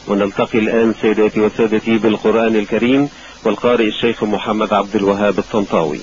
ونلتقي الآن سيداتي وسادتي بالقرآن الكريم والقارئ الشيخ محمد عبد الوهاب الطنطاوي.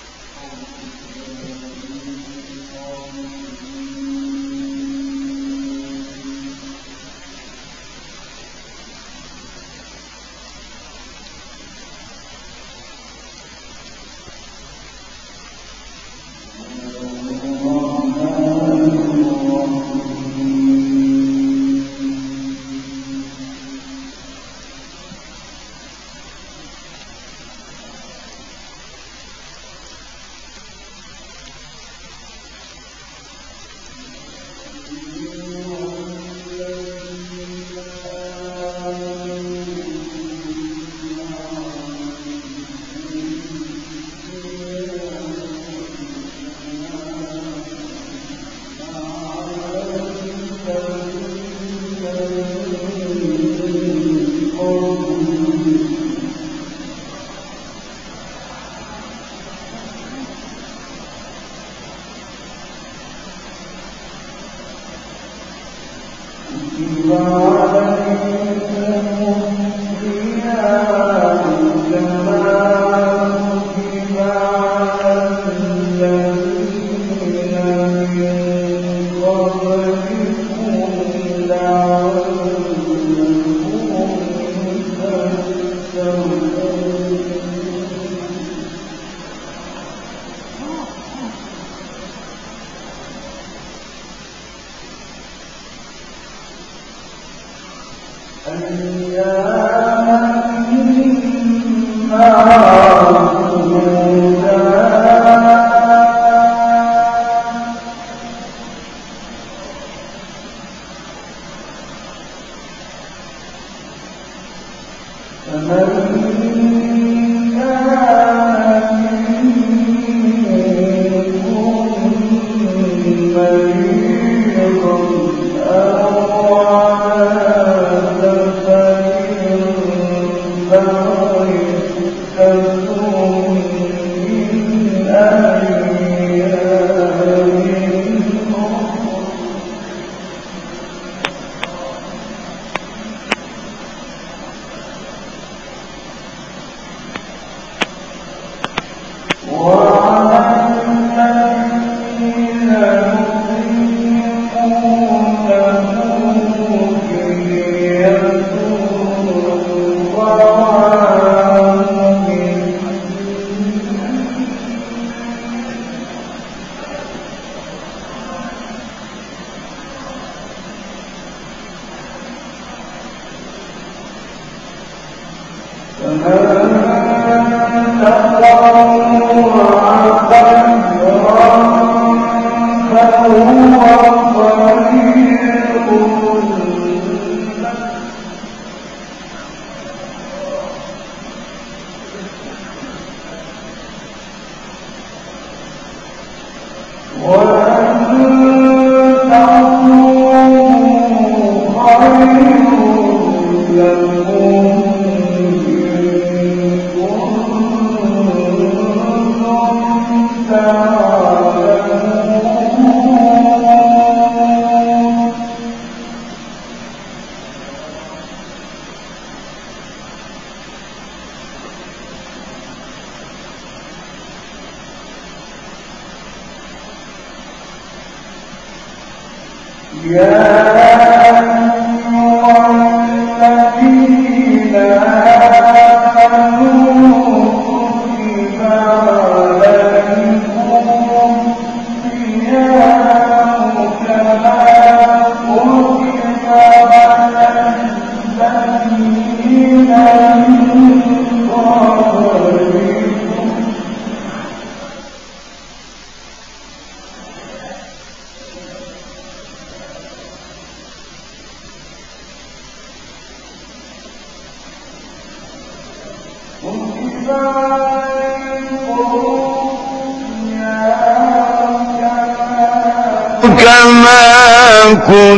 كما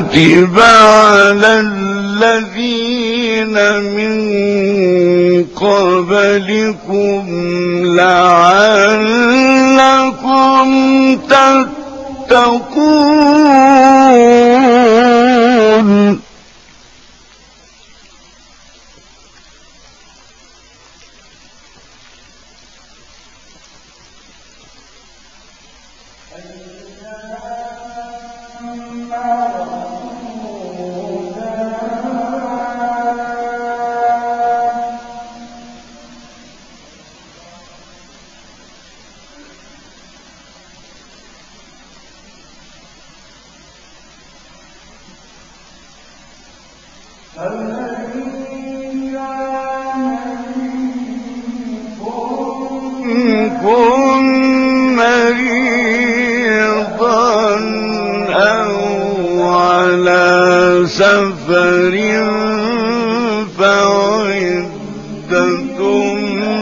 كتب على الذين من قبلكم لعلكم تتقون كن مريضا أو على سفر فعدة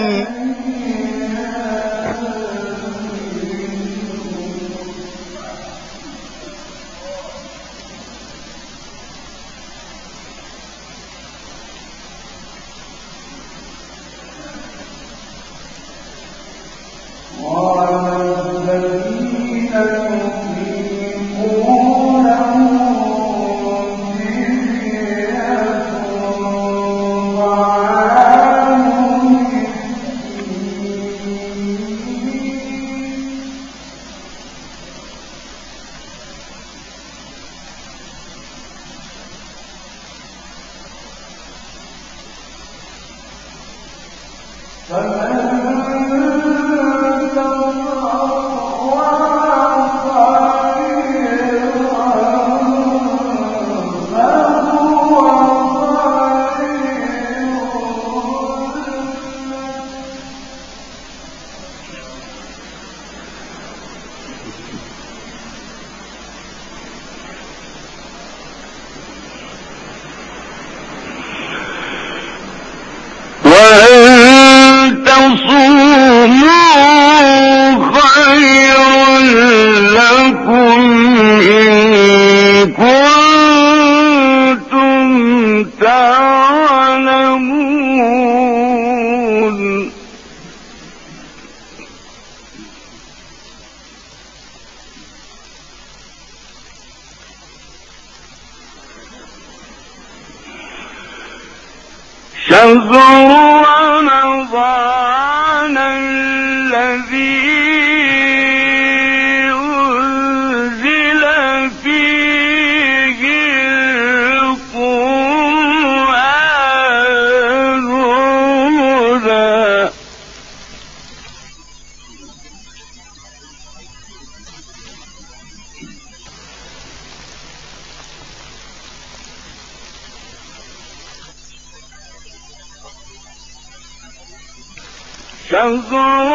شهر رمضان الذي أنزل فيه القرآن هدى شهر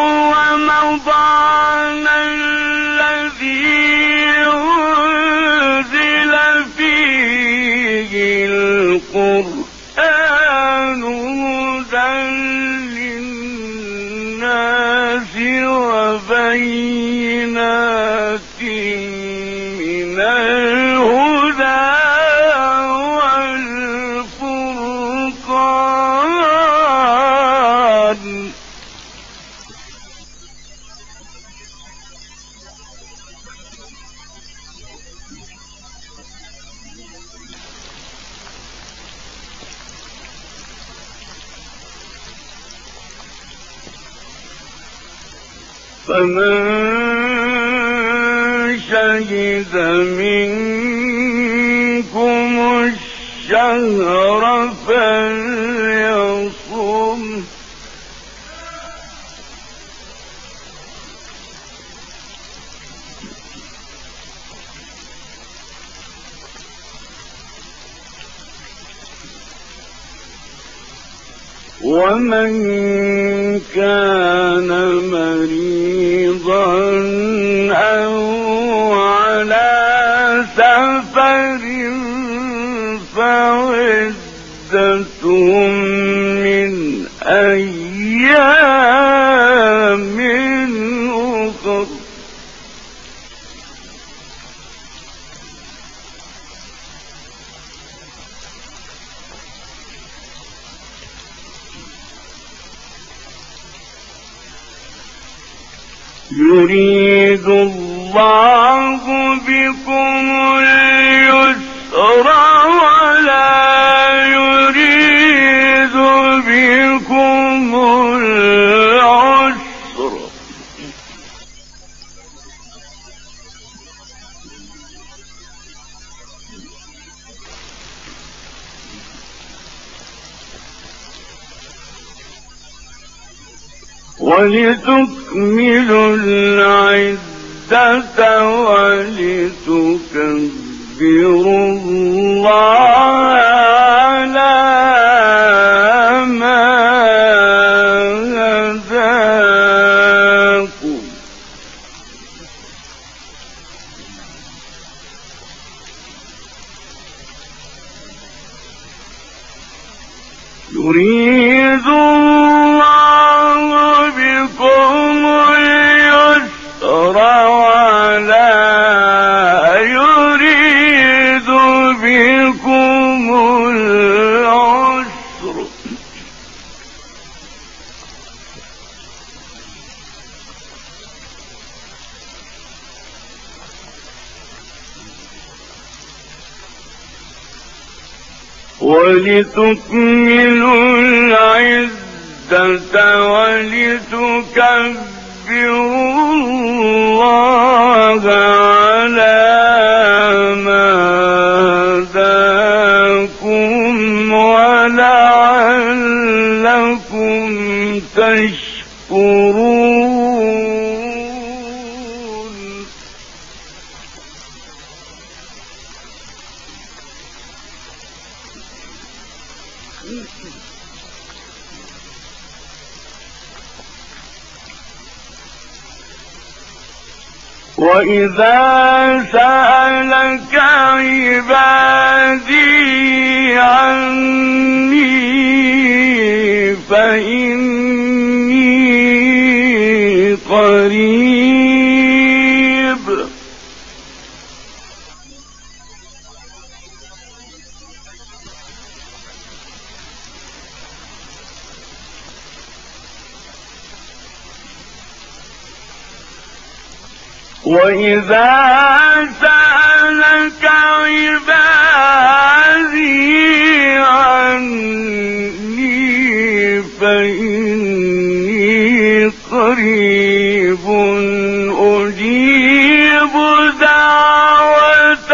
رمضان الذي أنزل فيه القرآن هدى للناس وبينات من الهدى والفرقان فمن شهد منكم الشهر فليصم ومن كان مريضا أو على سفر فعدة من أيام أخر يريد الله بكم اليسر ولا يريد بكم العسر ولتكملوا العدة ولتكبروا الله على يريد الله بكم اليسر ولا يريد بكم العسر ولتكملوا العدة ولتكبروا الله على ما هداكم ولعلكم تشكرون. وإذا سألك عبادي عني فإني قريب وإذا سألك عبادي عني فإني قريب أجيب دعوة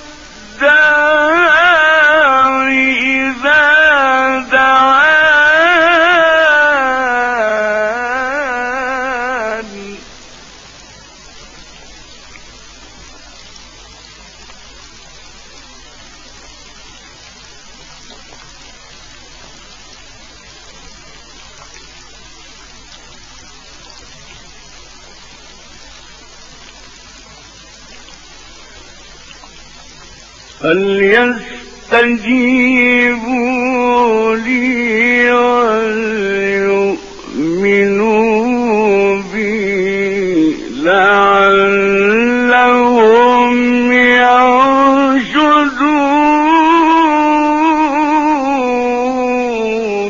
الداع إذا دعان. فليستجيبوا لي وليؤمنوا بي لعلهم يرشدون.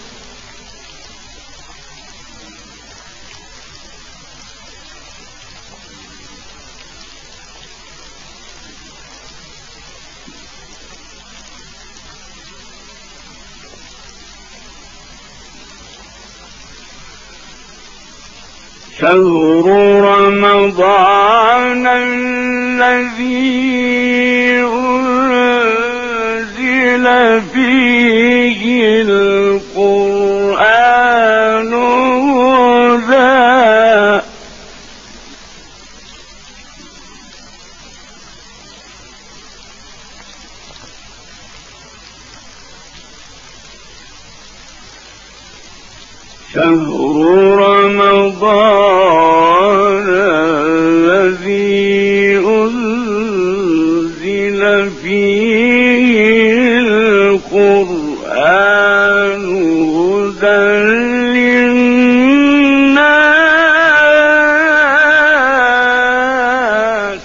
شهر رمضان الذي أنزل فيه القرآن هدى شهر رمضان الذي أنزل فيه القرآن هدى للناس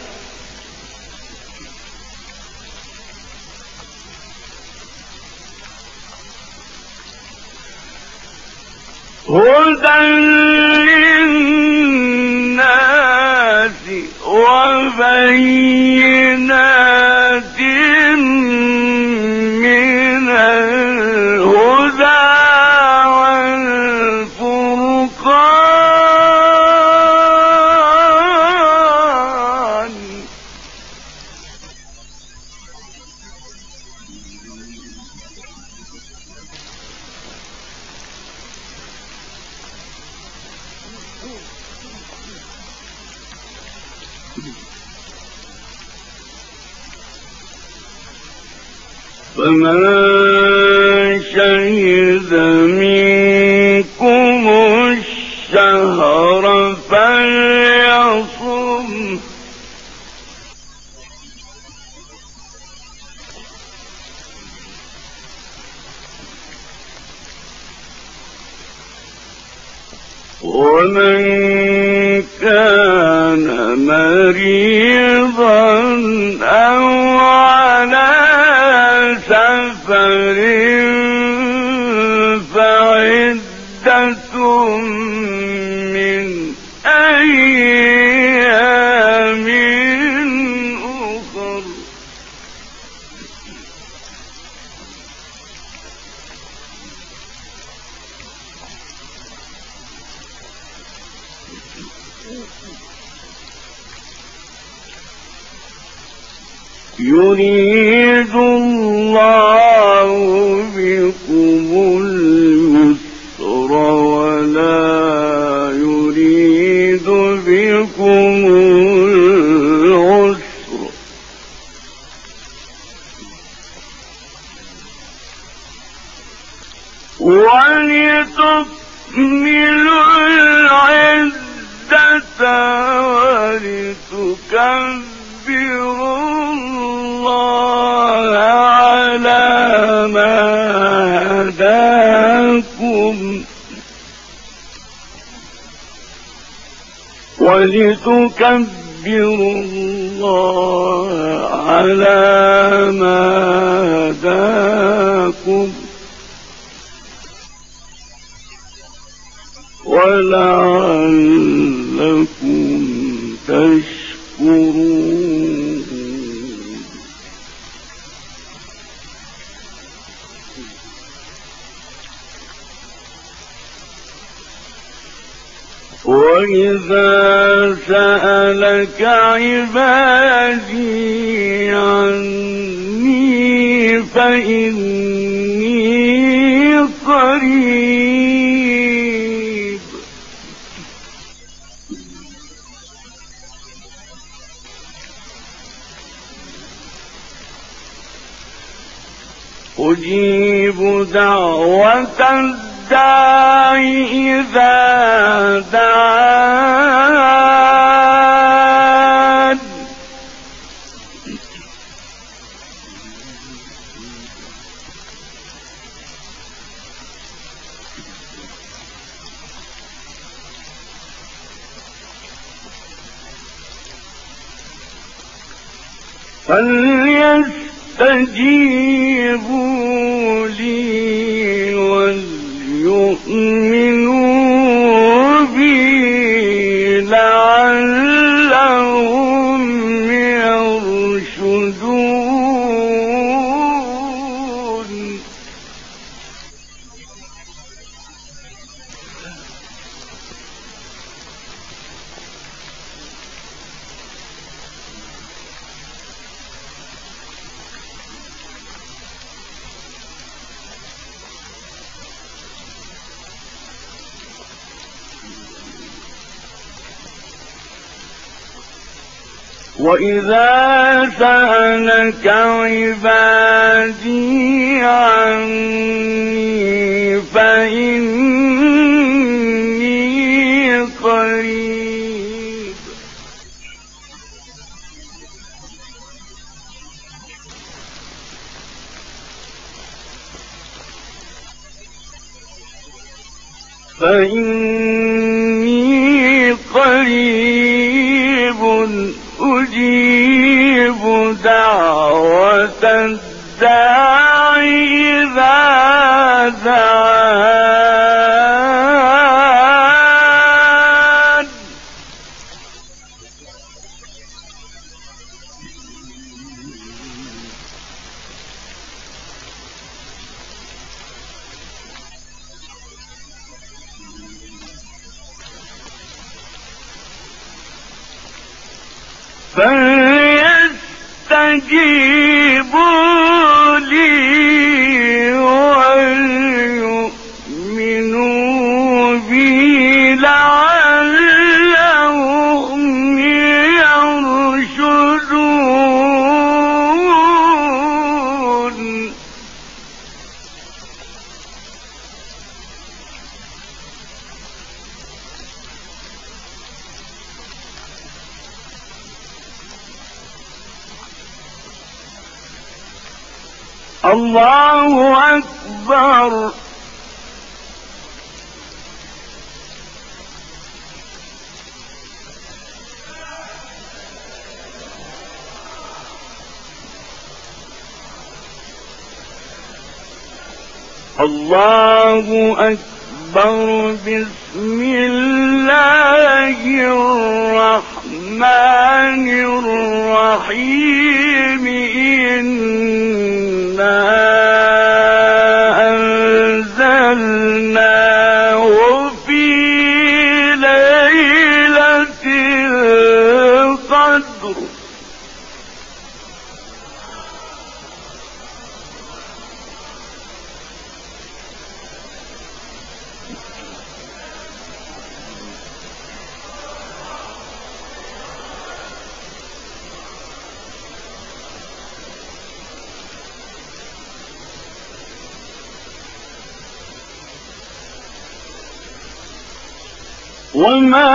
وبينات من الهدى والفرقان. فمن شهد منكم الشهر فليصم ومن كان مريضا أو على سفر فعدة من أيام أخر. يريد الله بكم اليسر ولا يريد بكم العسر ولتكملوا العدة ولتكبروا الله على ما هداكم ولتكبروا الله على ما هداكم ولعلكم تشكرون. وإذا سألك عبادي عني فإني قريب أجيب دعوة الداعي إذا دعان فليستجيبوا لي وليؤمنوا بي لعلهم يرشدون. وإذا سألك عبادي عني فإني قريب أجيب دعوة الداعي إذا دعان. فليستجيبوا لي وليؤمنوا بي لعلهم يرشدون. الله أكبر. الله أكبر. بسم الله الرحمن الرحيم. إنا أنزلناه في ليلة القدر. وما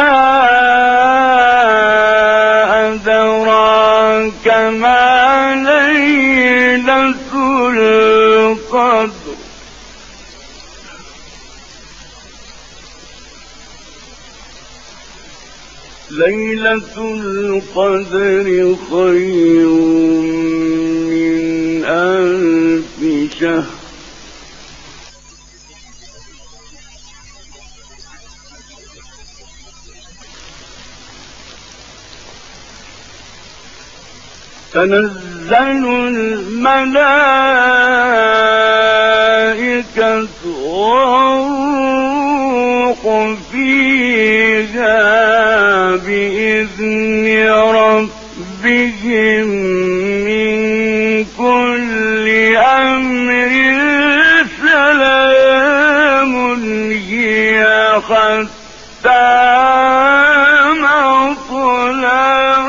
أدراك ما ليلة القدر. ليلة القدر خير من 1000 شهر. تنزل الملائكة والروح فيها بإذن ربهم من كل أمر. سلام هي حتى مطلع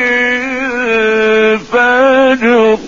الفجر.